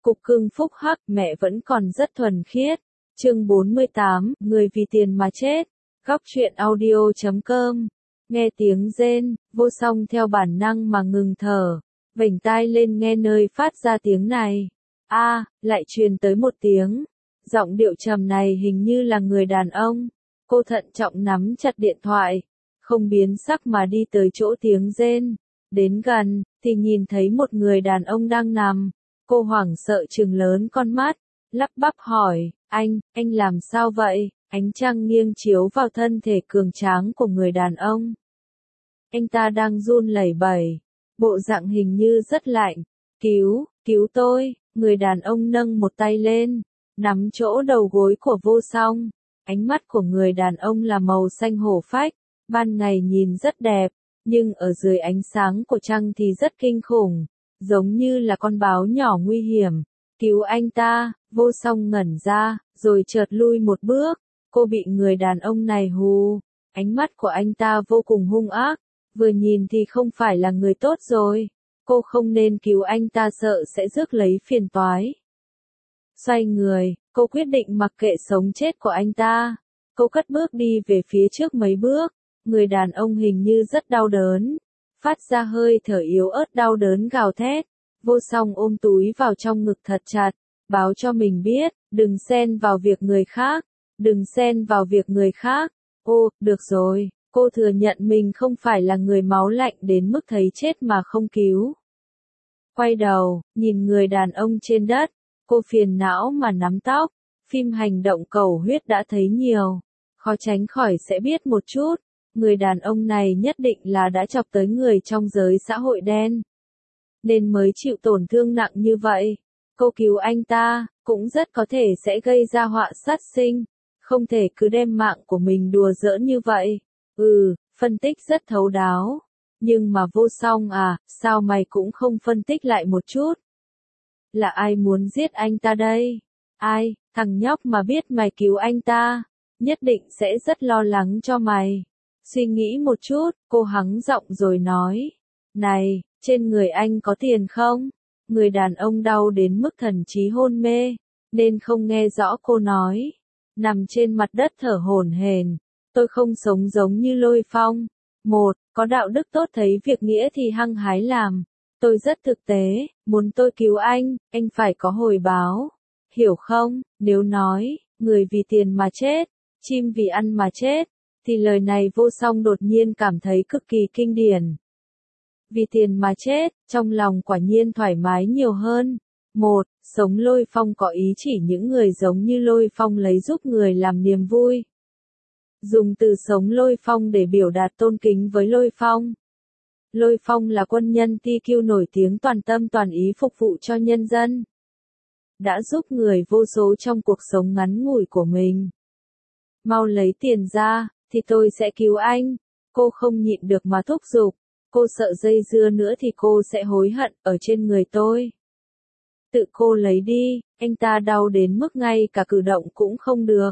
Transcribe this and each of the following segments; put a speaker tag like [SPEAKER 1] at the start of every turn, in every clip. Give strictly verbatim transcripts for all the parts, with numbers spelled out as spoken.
[SPEAKER 1] Cục cưng phúc hắc, mẹ vẫn còn rất thuần khiết. Chương bốn mươi tám, người vì tiền mà chết. Góc truyện audio chấm com. Nghe tiếng rên, Vô Song theo bản năng mà ngừng thở, vểnh tai lên nghe nơi phát ra tiếng này. A, à, lại truyền tới một tiếng. Giọng điệu trầm này hình như là người đàn ông. Cô thận trọng nắm chặt điện thoại, không biến sắc mà đi tới chỗ tiếng rên. Đến gần, thì nhìn thấy một người đàn ông đang nằm. Cô hoảng sợ trừng lớn con mắt, lắp bắp hỏi, anh, anh làm sao vậy? Ánh trăng nghiêng chiếu vào thân thể cường tráng của người đàn ông. Anh ta đang run lẩy bẩy, bộ dạng hình như rất lạnh. Cứu, cứu tôi, người đàn ông nâng một tay lên, nắm chỗ đầu gối của Vô Song. Ánh mắt của người đàn ông là màu xanh hổ phách, ban ngày nhìn rất đẹp, nhưng ở dưới ánh sáng của trăng thì rất kinh khủng, giống như là con báo nhỏ nguy hiểm. Cứu anh ta, Vô Song ngẩn ra, rồi chợt lui một bước. Cô bị người đàn ông này hù. Ánh mắt của anh ta vô cùng hung ác, vừa nhìn thì không phải là người tốt rồi. Cô không nên cứu anh ta, sợ sẽ rước lấy phiền toái. Xoay người, cô quyết định mặc kệ sống chết của anh ta. Cô cất bước đi về phía trước mấy bước. Người đàn ông hình như rất đau đớn, phát ra hơi thở yếu ớt đau đớn gào thét. Vô Song ôm túi vào trong ngực thật chặt, báo cho mình biết, đừng xen vào việc người khác, đừng xen vào việc người khác. Ô, được rồi, cô thừa nhận mình không phải là người máu lạnh đến mức thấy chết mà không cứu. Quay đầu, nhìn người đàn ông trên đất, cô phiền não mà nắm tóc. Phim hành động cầu huyết đã thấy nhiều, khó tránh khỏi sẽ biết một chút. Người đàn ông này nhất định là đã chọc tới người trong giới xã hội đen, nên mới chịu tổn thương nặng như vậy. Cô cứu anh ta, cũng rất có thể sẽ gây ra họa sát sinh, không thể cứ đem mạng của mình đùa giỡn như vậy. Ừ, phân tích rất thấu đáo. Nhưng mà Vô Song à, sao mày cũng không phân tích lại một chút? Là ai muốn giết anh ta đây? Ai, thằng nhóc mà biết mày cứu anh ta, nhất định sẽ rất lo lắng cho mày. Suy nghĩ một chút, cô hắng giọng rồi nói. Này, trên người anh có tiền không? Người đàn ông đau đến mức thần trí hôn mê, nên không nghe rõ cô nói. Nằm trên mặt đất thở hổn hển. Tôi không sống giống như Lôi Phong. Một, có đạo đức tốt, thấy việc nghĩa thì hăng hái làm. Tôi rất thực tế, muốn tôi cứu anh, anh phải có hồi báo. Hiểu không? Nếu nói, người vì tiền mà chết, chim vì ăn mà chết, thì lời này Vô Song đột nhiên cảm thấy cực kỳ kinh điển. Vì tiền mà chết, trong lòng quả nhiên thoải mái nhiều hơn. Một, sống Lôi Phong có ý chỉ những người giống như Lôi Phong lấy giúp người làm niềm vui. Dùng từ sống Lôi Phong để biểu đạt tôn kính với Lôi Phong. Lôi Phong là quân nhân ti kiu nổi tiếng, toàn tâm toàn ý phục vụ cho nhân dân. Đã giúp người vô số trong cuộc sống ngắn ngủi của mình. Mau lấy tiền ra, thì tôi sẽ cứu anh. Cô không nhịn được mà thúc giục. Cô sợ dây dưa nữa thì cô sẽ hối hận ở trên người tôi. Tự cô lấy đi, anh ta đau đến mức ngay cả cử động cũng không được.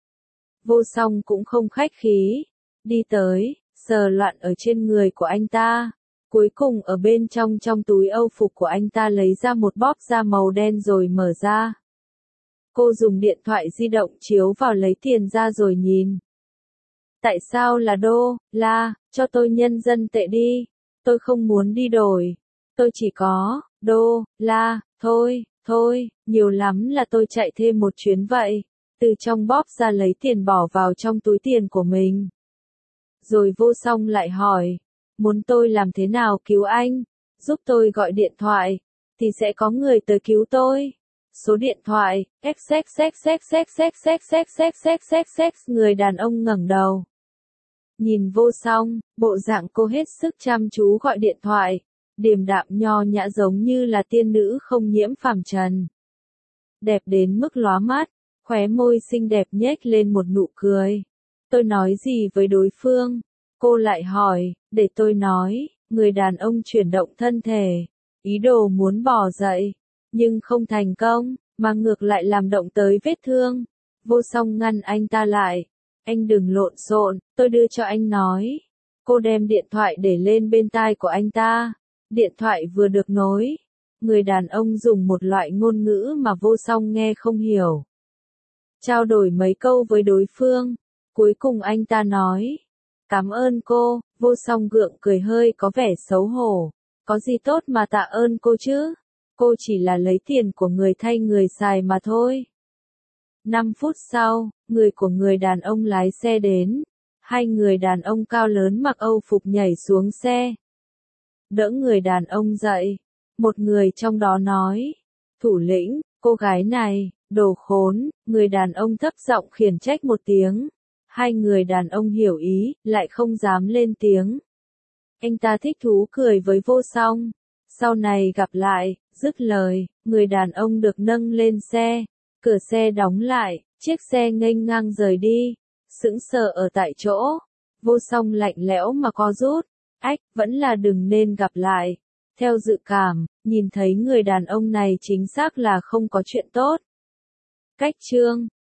[SPEAKER 1] Vô Song cũng không khách khí. Đi tới, sờ loạn ở trên người của anh ta. Cuối cùng ở bên trong trong túi âu phục của anh ta lấy ra một bóp da màu đen rồi mở ra. Cô dùng điện thoại di động chiếu vào lấy tiền ra rồi nhìn. Tại sao là đô la, cho tôi nhân dân tệ đi. Tôi không muốn đi đổi. Tôi chỉ có đô la, thôi, thôi, nhiều lắm là tôi chạy thêm một chuyến vậy. Từ trong bóp ra lấy tiền bỏ vào trong túi tiền của mình. Rồi Vô Song lại hỏi, muốn tôi làm thế nào cứu anh? Giúp tôi gọi điện thoại, thì sẽ có người tới cứu tôi. Số điện thoại, xxxxxxxxxxxxxxxx. Người đàn ông ngẩng đầu. Nhìn Vô Song, bộ dạng cô hết sức chăm chú gọi điện thoại, điềm đạm nho nhã giống như là tiên nữ không nhiễm phàm trần. Đẹp đến mức lóa mắt, khóe môi xinh đẹp nhếch lên một nụ cười. Tôi nói gì với đối phương? Cô lại hỏi, để tôi nói. Người đàn ông chuyển động thân thể, ý đồ muốn bò dậy, nhưng không thành công, mà ngược lại làm động tới vết thương. Vô Song ngăn anh ta lại. Anh đừng lộn xộn, tôi đưa cho anh nói. Cô đem điện thoại để lên bên tai của anh ta. Điện thoại vừa được nối, người đàn ông dùng một loại ngôn ngữ mà Vô Song nghe không hiểu. Trao đổi mấy câu với đối phương, cuối cùng anh ta nói, cảm ơn cô. Vô Song gượng cười hơi có vẻ xấu hổ, có gì tốt mà tạ ơn cô chứ, cô chỉ là lấy tiền của người thay người xài mà thôi. Năm phút sau, người của người đàn ông lái xe đến, hai người đàn ông cao lớn mặc Âu phục nhảy xuống xe. Đỡ người đàn ông dậy, một người trong đó nói, thủ lĩnh, cô gái này, đồ khốn, người đàn ông thấp giọng khiển trách một tiếng. Hai người đàn ông hiểu ý, lại không dám lên tiếng. Anh ta thích thú cười với Vô Song. Sau này gặp lại, dứt lời, người đàn ông được nâng lên xe. Cửa xe đóng lại, chiếc xe nghênh ngang rời đi. Sững sờ ở tại chỗ. Vô Song lạnh lẽo mà co rút. Ách, vẫn là đừng nên gặp lại. Theo dự cảm, nhìn thấy người đàn ông này chính xác là không có chuyện tốt. Cách chương